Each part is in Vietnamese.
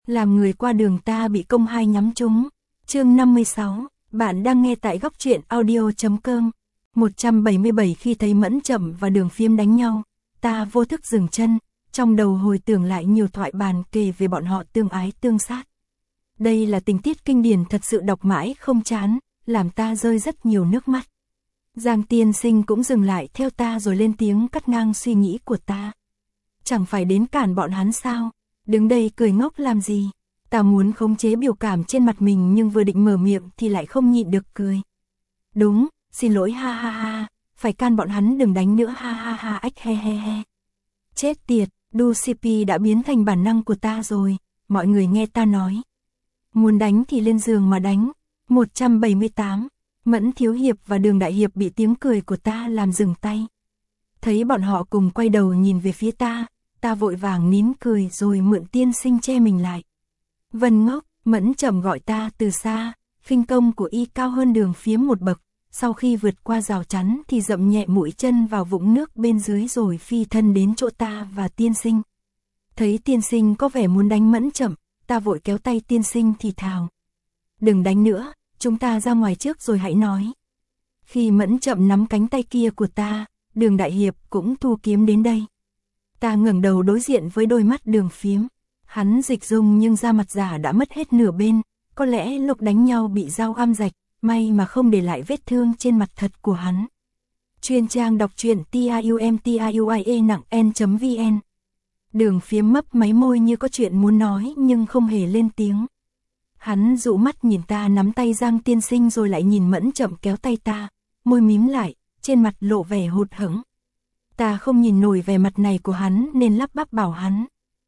làm người qua đường ta bị công hai nhắm trúng. Chương 56, bạn đang nghe tại góc truyện audio.com. 177 khi thấy Mẫn Chậm và Đường Phiếm đánh nhau, ta vô thức dừng chân, trong đầu hồi tưởng lại nhiều thoại bàn kể về bọn họ tương ái tương sát. Đây là tình tiết kinh điển thật sự đọc mãi không chán, làm ta rơi rất nhiều nước mắt. Giang tiên sinh cũng dừng lại theo ta rồi lên tiếng cắt ngang suy nghĩ của ta. Chẳng phải đến cản bọn hắn sao? Đứng đây cười ngốc làm gì? Ta muốn khống chế biểu cảm trên mặt mình nhưng vừa định mở miệng thì lại không nhịn được cười. Đúng, xin lỗi ha ha ha, phải can bọn hắn đừng đánh nữa ha ha ha ách he he he. Chết tiệt, đu CP đã biến thành bản năng của ta rồi, mọi người nghe ta nói. Muốn đánh thì lên giường mà đánh. 178, Mẫn Thiếu Hiệp và Đường Đại Hiệp bị tiếng cười của ta làm dừng tay. Thấy bọn họ cùng quay đầu nhìn về phía ta vội vàng nín cười rồi mượn tiên sinh che mình lại. Vân ngốc, Mẫn Chậm gọi ta từ xa, khinh công của y cao hơn Đường Phiếm một bậc, sau khi vượt qua rào chắn thì dậm nhẹ mũi chân vào vũng nước bên dưới rồi phi thân đến chỗ ta và tiên sinh. Thấy tiên sinh có vẻ muốn đánh Mẫn Chậm, ta vội kéo tay tiên sinh thì thào. Đừng đánh nữa, chúng ta ra ngoài trước rồi hãy nói. Khi Mẫn Chậm nắm cánh tay kia của ta, Đường Đại Hiệp cũng thu kiếm đến đây. Ta ngẩng đầu đối diện với đôi mắt Đường Phiếm. Hắn dịch dung nhưng da mặt giả đã mất hết nửa bên, có lẽ lúc đánh nhau bị dao găm rạch, may mà không để lại vết thương trên mặt thật của hắn. Chuyên trang đọc truyện TIUMTIUIE nặng N.vn. Đường Phiếm mấp máy môi như có chuyện muốn nói nhưng không hề lên tiếng. Hắn dụ mắt nhìn ta nắm tay Giang tiên sinh rồi lại nhìn Mẫn Chậm kéo tay ta, môi mím lại, trên mặt lộ vẻ hụt hẫng. Ta không nhìn nổi vẻ mặt này của hắn nên lắp bắp bảo hắn.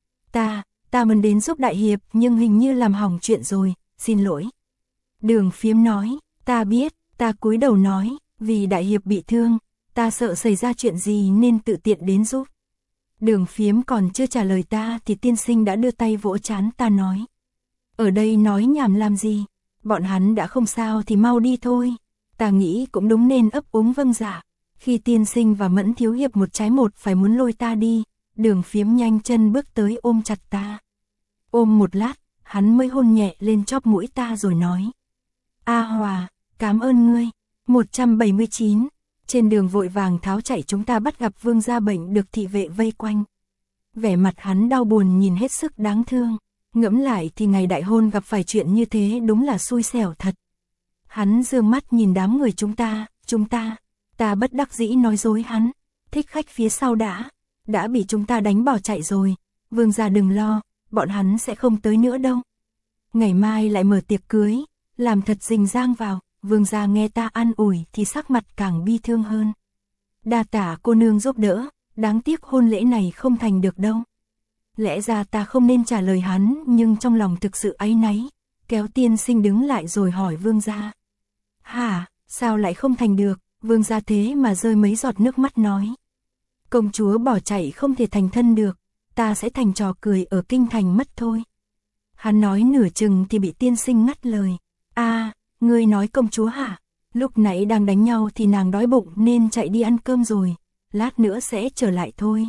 Ta muốn đến giúp Đại Hiệp nhưng hình như làm hỏng chuyện rồi, xin lỗi. Đường Phiếm nói, ta biết, ta cúi đầu nói, vì Đại Hiệp bị thương, ta sợ xảy ra chuyện gì nên tự tiện đến giúp. Đường Phiếm còn chưa trả lời ta thì tiên sinh đã đưa tay vỗ trán ta nói. Ở đây nói nhảm làm gì, bọn hắn đã không sao thì mau đi thôi. Ta nghĩ cũng đúng nên ấp úng vâng dạ. Khi tiên sinh và Mẫn Thiếu Hiệp một trái một phải muốn lôi ta đi, Đường Phiếm nhanh chân bước tới ôm chặt ta. Ôm một lát, hắn mới hôn nhẹ lên chóp mũi ta rồi nói. A Hòa, cảm ơn ngươi. 179, trên đường vội vàng tháo chạy chúng ta bắt gặp Vương gia bệnh được thị vệ vây quanh. Vẻ mặt hắn đau buồn nhìn hết sức đáng thương. Ngẫm lại thì ngày đại hôn gặp phải chuyện như thế đúng là xui xẻo thật. Hắn dương mắt nhìn đám người chúng ta bất đắc dĩ nói dối hắn, thích khách phía sau đã bị chúng ta đánh bỏ chạy rồi, Vương gia đừng lo, bọn hắn sẽ không tới nữa đâu. Ngày mai lại mở tiệc cưới, làm thật rình rang vào. Vương gia nghe ta an ủi thì sắc mặt càng bi thương hơn. Đa tả cô nương giúp đỡ, đáng tiếc hôn lễ này không thành được đâu. Lẽ ra ta không nên trả lời hắn nhưng trong lòng thực sự áy náy, kéo tiên sinh đứng lại rồi hỏi Vương gia. Hả, sao lại không thành được? Vương gia thế mà rơi mấy giọt nước mắt nói. Công chúa bỏ chạy không thể thành thân được, ta sẽ thành trò cười ở kinh thành mất thôi. Hắn nói nửa chừng thì bị tiên sinh ngắt lời. Ngươi nói công chúa hả? Lúc nãy đang đánh nhau thì nàng đói bụng nên chạy đi ăn cơm rồi, lát nữa sẽ trở lại thôi.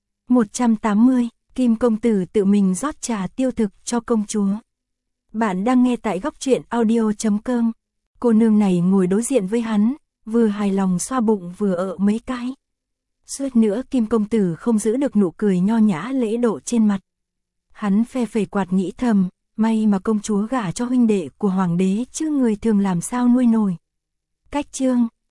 180, Kim công tử tự mình rót trà tiêu thực cho công chúa. Bạn đang nghe tại góc truyện audio.com. Cô nương này ngồi đối diện với hắn, vừa hài lòng xoa bụng vừa ợ mấy cái. Suýt nữa Kim công tử không giữ được nụ cười nho nhã lễ độ trên mặt. Hắn phe phẩy quạt nghĩ thầm, may mà công chúa gả cho huynh đệ của hoàng đế chứ người thường làm sao nuôi nổi. Cách chương